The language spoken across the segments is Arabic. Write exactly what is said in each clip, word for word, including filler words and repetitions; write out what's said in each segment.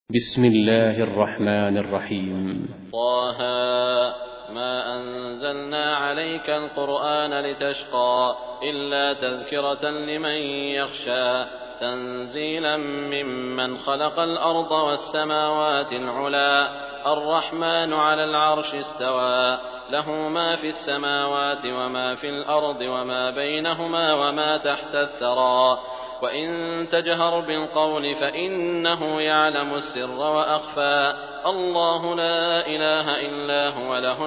بسم الله الرحمن الرحيم. طه ما أنزلنا عليك القرآن لتشقى إلا تذكرة لمن يخشى تنزيلا ممن خلق الأرض والسماوات العلى الرحمن على العرش استوى له ما في السماوات وما في الأرض وما بينهما وما تحت الثرى وإن تجهر بالقول فإنه يعلم السر وأخفى الله لا إله إلا هو له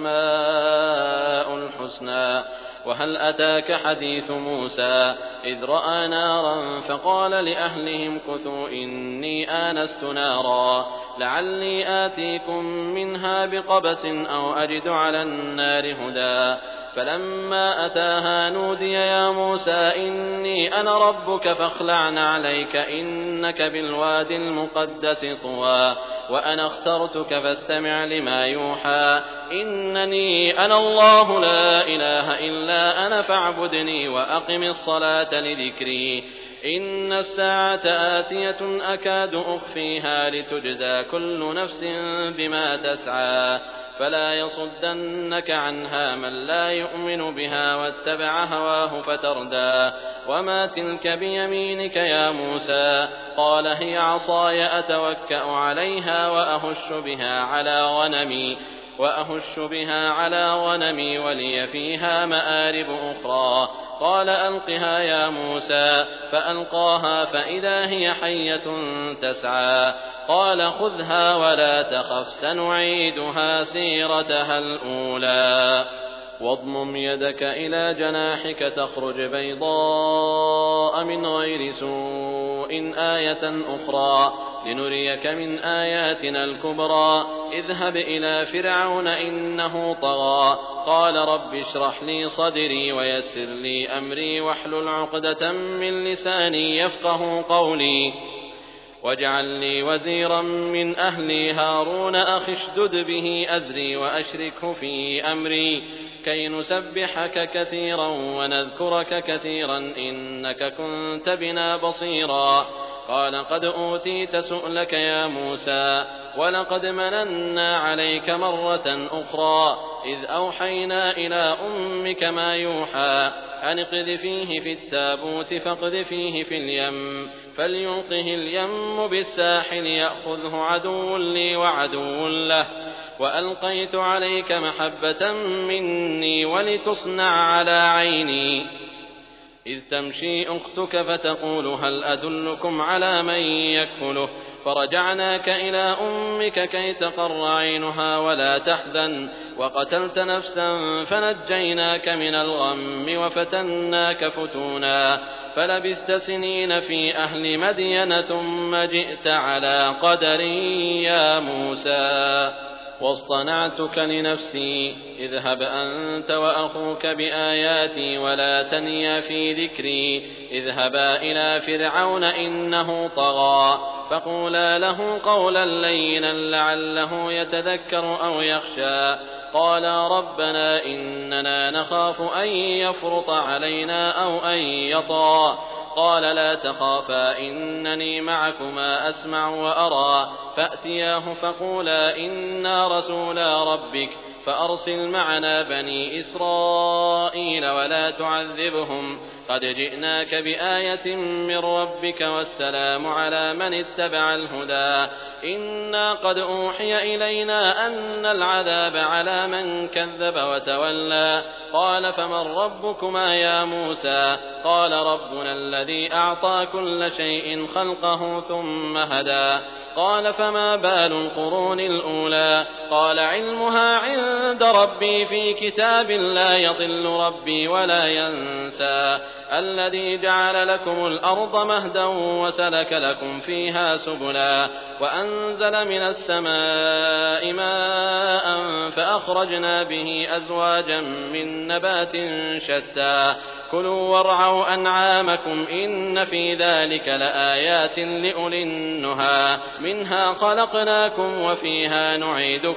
الأسماء الحسنى. وهل أتاك حديث موسى إذ رأى نارا فقال لأهلهم كثوا إني آنست نارا لعلي آتيكم منها بقبس أو أجد على النار هدى فلما أتاها نودي يا موسى إني أنا ربك فاخلع نعليك إنك بالوادي المقدس طوى وأنا اخترتك فاستمع لما يوحى إنني أنا الله لا إله إلا أنا فاعبدني وأقم الصلاة لذكري إن الساعة آتية أكاد أخفيها لتجزى كل نفس بما تسعى فلا يصدنك عنها من لا يؤمن بها واتبع هواه فتردى وما تلك بيمينك يا موسى قال هي عصاي أتوكأ عليها وأهش بها على غنمي وأهش بها على غنمي ولي فيها مآرب أخرى قال ألقها يا موسى فألقاها فإذا هي حية تسعى قال خذها ولا تخف سنعيدها سيرتها الأولى واضمم يدك إلى جناحك تخرج بيضاء من غير سوء آية أخرى لنريك من آياتنا الكبرى اذهب إلى فرعون إنه طغى قال رب اشرح لي صدري ويسر لي أمري واحلل عقدة من لساني يفقه قولي واجعل لي وزيرا من أهلي هارون أخي اشدد به أزري وأشركه في أمري كي نسبحك كثيرا ونذكرك كثيرا إنك كنت بنا بصيرا قال قد أوتيت سؤلك يا موسى ولقد مننا عليك مرة أخرى إذ أوحينا إلى أمك ما يوحى أن اقذفيه في التابوت فاقذفيه في اليم فليلقه اليم بالساحل يأخذه عدو لي وعدو له وألقيت عليك محبة مني ولتصنع على عيني إذ تمشي أختك فتقول هل أدلكم على من يكفله فرجعناك إلى أمك كي تقر عينها ولا تحزن وقتلت نفسا فنجيناك من الغم وفتناك فتونا فلبثت سنين في أهل مدين ثم جئت على قدر يا موسى واصطنعتك لنفسي اذهب أنت وأخوك بآياتي ولا تنيا في ذكري اذهبا إلى فرعون إنه طغى فقولا له قولا لينا لعله يتذكر أو يخشى قالا ربنا إننا نخاف أن يفرط علينا أو أن يطغى قال لا تخافا إنني معكما أسمع وأرى فأتياه فقولا إنا رسولا ربك فأرسل معنا بني إسرائيل ولا تعذبهم قد جئناك بآية من ربك والسلام على من اتبع الهدى إنا قد أوحي إلينا أن العذاب على من كذب وتولى قال فمن ربكما يا موسى قال ربنا الذي أعطى كل شيء خلقه ثم هدى قال فما بال القرون الأولى قال علمها عند ربي في كتاب لا يضل ربي ولا ينسى الذي جعل لكم الأرض مهدا وسلك لكم فيها سبلا وأنزل من السماء ماء فأخرجنا به أزواجا من نبات شتى كلوا وارعوا أنعامكم إن في ذلك لآيات لأولي النهى منها خلقناكم وفيها نعيدكم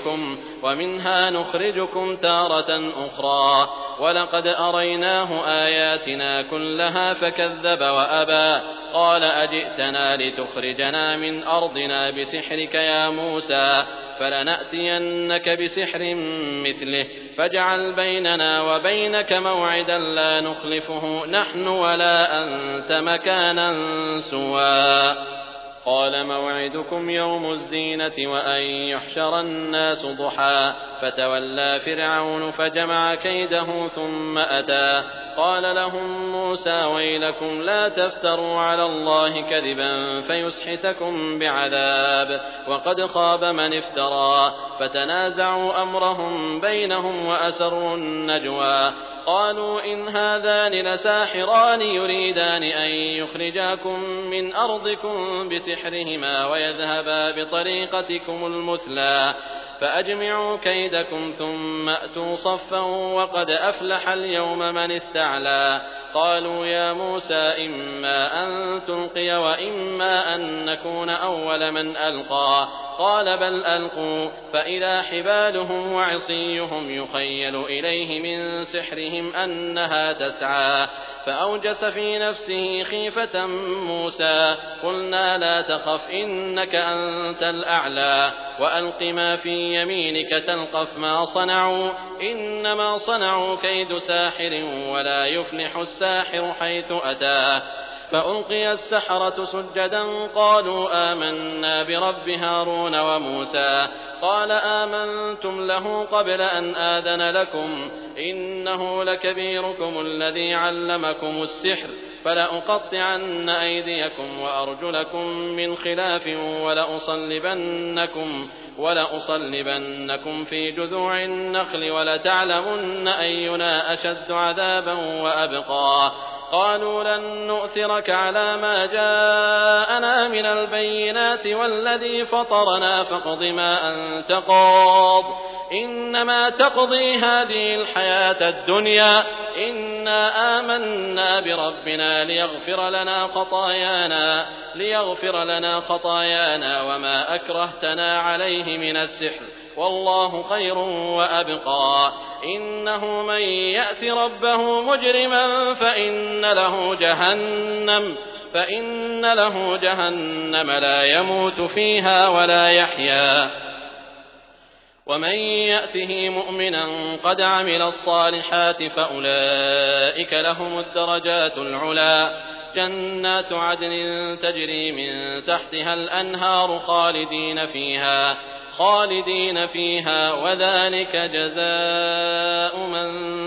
نعيدكم ومنها نخرجكم تارة أخرى ولقد أريناه آياتنا كلها فكذب وأبى قال أجئتنا لتخرجنا من أرضنا بسحرك يا موسى فلنأتينك بسحر مثله فاجعل بيننا وبينك موعدا لا نخلفه نحن ولا أنت مكانا سوى قال موعدكم يوم الزينة وأن يحشر الناس ضحى فتولى فرعون فجمع كيده ثم أتى قال لهم موسى ويلكم لا تفتروا على الله كذبا فيسحتكم بعذاب وقد خاب من افترى فتنازعوا أمرهم بينهم وأسروا النجوى قالوا إن هذان لساحران يريدان أن يخرجاكم من أرضكم بسحرهما ويذهبا بطريقتكم المثلى فأجمعوا كيدكم ثم أتوا صفا وقد أفلح اليوم من استعلى قالوا يا موسى إما أن تلقي وإما أن نكون أول من ألقى قال بل ألقوا فإذا حبالهم وعصيهم يخيل إليه من سحرهم أنها تسعى فأوجس في نفسه خيفة موسى قلنا لا تخف إنك أنت الأعلى وألق ما في يمينك تلقف ما صنعوا إنما صنعوا كيد ساحر ولا يفلح الساحر حيث أتى فألقي السحرة سجدا قالوا آمنا برب هارون وموسى قال آمنتم له قبل أن آذن لكم إنه لكبيركم الذي علمكم السحر فلأقطعن أيديكم وأرجلكم من خلاف ولأصلبنكم, ولأصلبنكم في جذوع النخل ولتعلمن أينا أشد عذابا وأبقى قالوا لن نؤثرك على ما جاءنا من البينات والذي فطرنا فاقض ما أنت قاض إنما تقضي هذه الحياة الدنيا إنا آمنا بربنا ليغفر لنا خطايانا ليغفر لنا خطايانا وما أكرهتنا عليه من السحر والله خير وأبقى إنه من يأت ربه مجرما فإن له جهنم فإن له جهنم لا يموت فيها ولا يحيا ومن يأته مؤمنا قد عمل الصالحات فأولئك لهم الدرجات العلى جنات عدن تجري من تحتها الأنهار خالدين فيها خالدين فيها وذلك جزاء من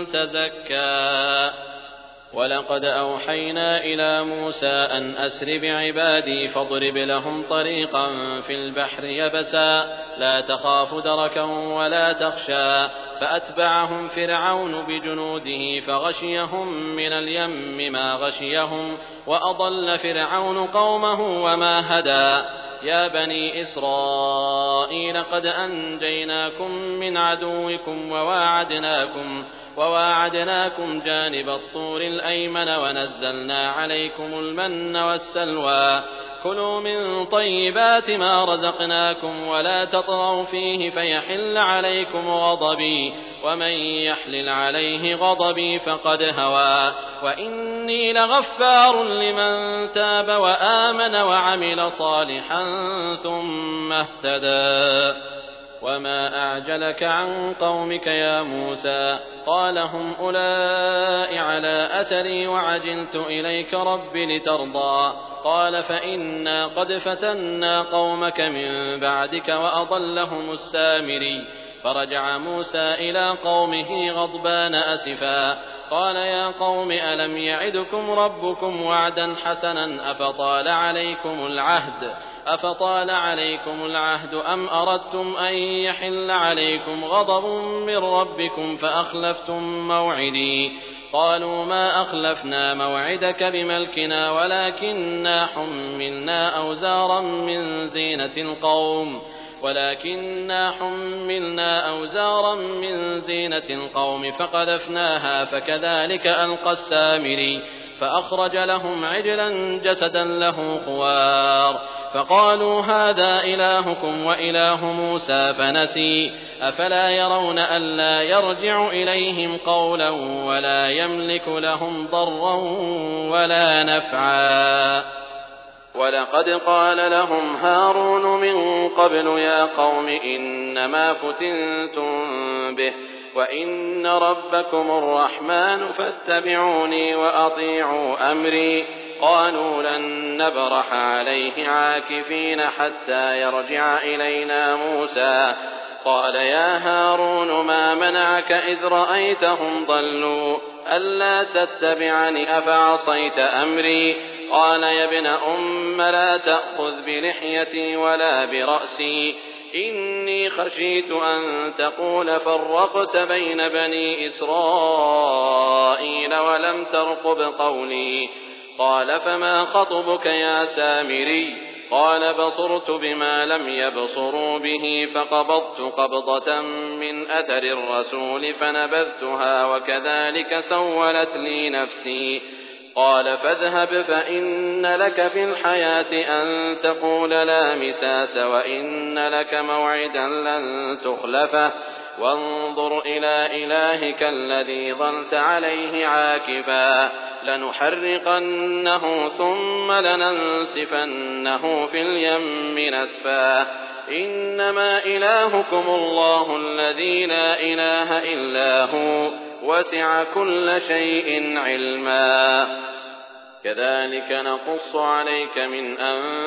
تزكى ولقد أوحينا إلى موسى أن أسر بعبادي فاضرب لهم طريقا في البحر يبسا لا تخاف دركا ولا تخشى فأتبعهم فرعون بجنوده فغشيهم من اليم ما غشيهم وأضل فرعون قومه وما هدى يا بني إسرائيل قد أنجيناكم من عدوكم وواعدناكم وواعدناكم جانب الطور الأيمن ونزلنا عليكم المن والسلوى كلوا من طيبات ما رزقناكم ولا تطغوا فيه فيحل عليكم غضبي ومن يحلل عليه غضبي فقد هوى وإني لغفار لمن تاب وآمن وعمل صالحا ثم اهتدى وما أعجلك عن قومك يا موسى قال هم أولئك على أثري وعجلت إليك رب لترضى قال فإنا قد فتنا قومك من بعدك وأضلهم السامري فرجع موسى إلى قومه غضبان أسفا قال يا قوم ألم يعدكم ربكم وعدا حسنا أفطال عليكم العهد أفطال عليكم العهد أم أردتم أن يحل عليكم غضب من ربكم فأخلفتم موعدي قالوا ما أخلفنا موعدك بملكنا ولكننا حملنا أوزارا من زينة القوم ولكننا حملنا أوزارا من زينة القوم فقذفناها فكذلك ألقى السامري فأخرج لهم عجلا جسدا له خوار فقالوا هذا إلهكم وإله موسى فنسي أفلا يرون ألا يرجع إليهم قولا ولا يملك لهم ضرا ولا نفعا ولقد قال لهم هارون من قبل يا قوم إنما فتنتم به وإن ربكم الرحمن فاتبعوني وأطيعوا أمري قالوا لن نبرح عليه عاكفين حتى يرجع إلينا موسى قال يا هارون ما منعك إذ رأيتهم ضلوا ألا تتبعني أفعصيت أمري قال يا ابن أم لا تأخذ بلحيتي ولا برأسي إني خشيت أن تقول فرقت بين بني إسرائيل ولم ترقب قولي قال فما خطبك يا سامري قال بصرت بما لم يبصروا به فقبضت قبضة من أثر الرسول فنبذتها وكذلك سولت لي نفسي قال فاذهب فإن لك في الحياة أن تقول لا مساس وإن لك موعدا لن تخلفه وانظر إلى إلهك الذي ظلت عليه عاكفا لنحرقنه ثم لننسفنه في اليم نسفا إنما إلهكم الله الذي لا إله إلا هو وسع كل شيء علما كذلك نقص عليك من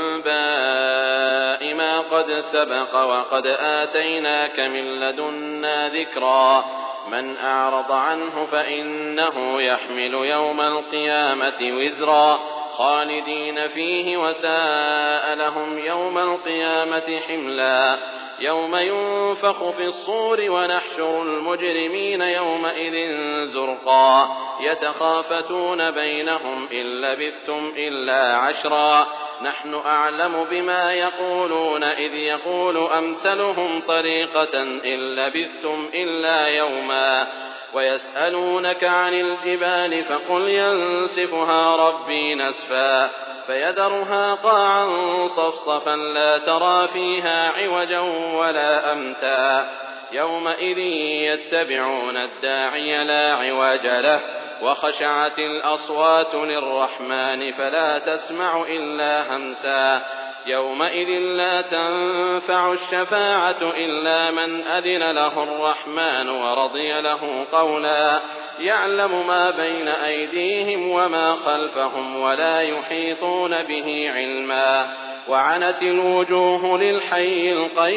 أنباء ما قد سبق وقد آتيناك من لدنا ذكرا من أعرض عنه فإنه يحمل يوم القيامة وزرا خالدين فيه وساء لهم يوم القيامة حملا يوم ينفخ في الصور ونحشر المجرمين يومئذ زرقا يتخافتون بينهم إن لبثتم إلا عشرا نحن أعلم بما يقولون إذ يقول أمثلهم طريقة إن لبثتم إلا يوما ويسألونك عن الجبال فقل ينسفها ربي نسفا فيذرها قاعا صفصفا لا ترى فيها عوجا ولا أمتا يومئذ يتبعون الداعي لا عوج له وخشعت الأصوات للرحمن فلا تسمع إلا همسا يومئذ لا تنفع الشفاعة إلا من أذن له الرحمن ورضي له قولا يعلم ما بين أيديهم وما خلفهم ولا يحيطون به علما وعنت الوجوه للحي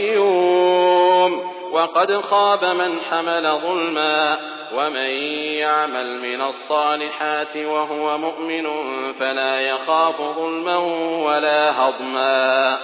القيوم وقد خاب من حمل ظلما ومن يعمل من الصالحات وهو مؤمن فلا يخاف ظلما ولا هضما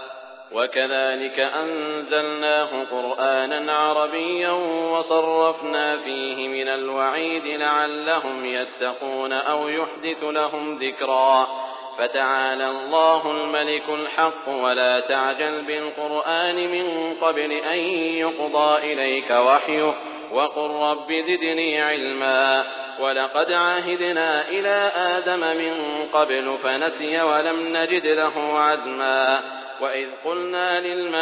وكذلك أنزلناه قرآنا عربيا وصرفنا فيه من الوعيد لعلهم يتقون أو يحدث لهم ذكرا فتعالى الله الملك الحق ولا تعجل بالقرآن من قبل أن يقضى إليك وحيه وقل رب زدني علما ولقد عهدنا إلى آدم من قبل فنسي ولم نجد له عزما وإذ قلنا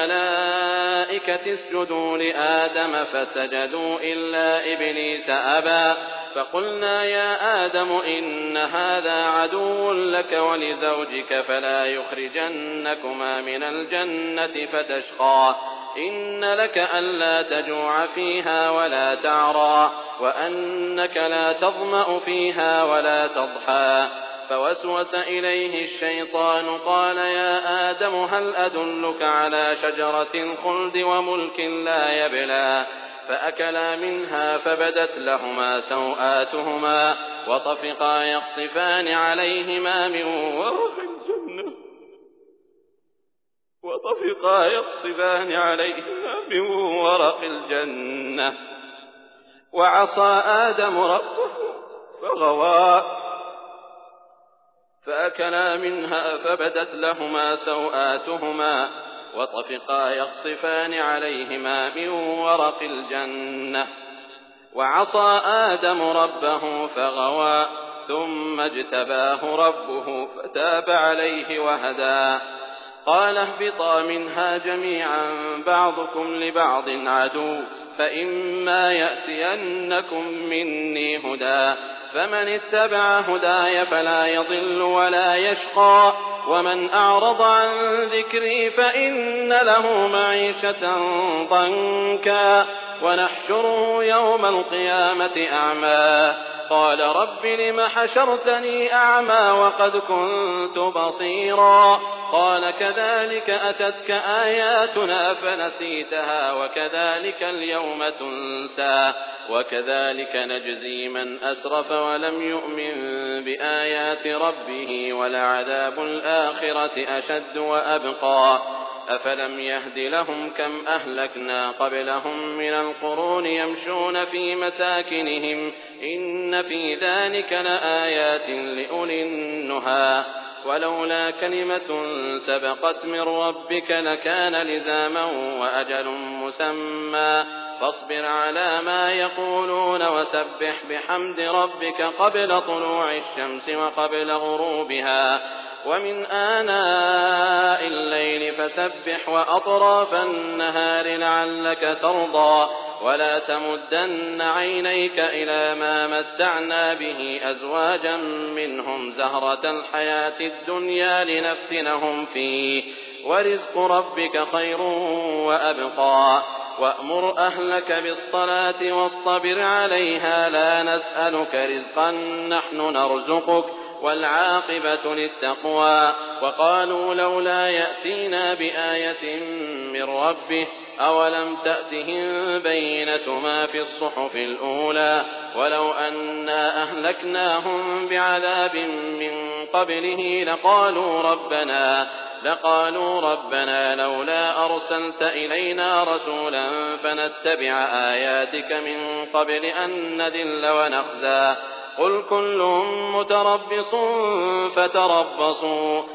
للملائكة اسجدوا لآدم فسجدوا إلا إبليس أبى فقلنا يا آدم إن هذا عدو لك ولزوجك فلا يخرجنكما من الجنة فتشقى إن لك ألا تجوع فيها ولا تعرى وأنك لا تظمأ فيها ولا تضحى فوسوس إليه الشيطان قال يا آدم هل أدلك على شجرة الخلد وملك لا يبلى فأكلا منها فبدت لهما سوآتهما وطفقا يخصفان عليهما من ورق الجنة وطفقا يخصفان عليهما من ورق الجنة وعصى آدم ربه فغوى فأكلا منها فبدت لهما سوآتهما وطفقا يخصفان عليهما من ورق الجنة وعصى آدم ربه فغوى ثم اجتباه ربه فتاب عليه وهدى. قال اهبطا منها جميعا بعضكم لبعض عدو فإما يأتينكم مني هدى فمن اتبع هداي فلا يضل ولا يشقى ومن أعرض عن ذكري فإن له معيشة ضنكا ونحشره يوم القيامة أعمى قال رب لم حشرتني أعمى وقد كنت بصيرا قال كذلك أتتك آياتنا فنسيتها وكذلك اليوم تنسى وكذلك نجزي من أسرف ولم يؤمن بآيات ربه ولعذاب الآخرة أشد وأبقى أفلم يهد لهم كم أهلكنا قبلهم من القرون يمشون في مساكنهم إن في ذلك لآيات لأولي النهى ولولا كلمة سبقت من ربك لكان لزاما وأجل مسمى فاصبر على ما يقولون وسبح بحمد ربك قبل طلوع الشمس وقبل غروبها ومن آناء الليل فسبح وأطراف النهار لعلك ترضى ولا تمدن عينيك إلى ما متعنا به أزواجا منهم زهرة الحياة الدنيا لنفتنهم فيه ورزق ربك خير وأبقى وأمر أهلك بالصلاة واصطبر عليها لا نسألك رزقا نحن نرزقك والعاقبة للتقوى وقالوا لولا يأتينا بآية من ربه أولم تأتهم بينة ما في الصحف الأولى ولو أنا أهلكناهم بعذاب من قبله لقالوا ربنا لقالوا ربنا لولا أرسلت إلينا رسولا فنتبع آياتك من قبل أن نذل ونخزى قل كل متربص فتربصوا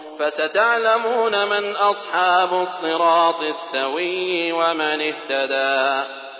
فستعلمون من أصحاب الصراط السوي ومن اهتدى.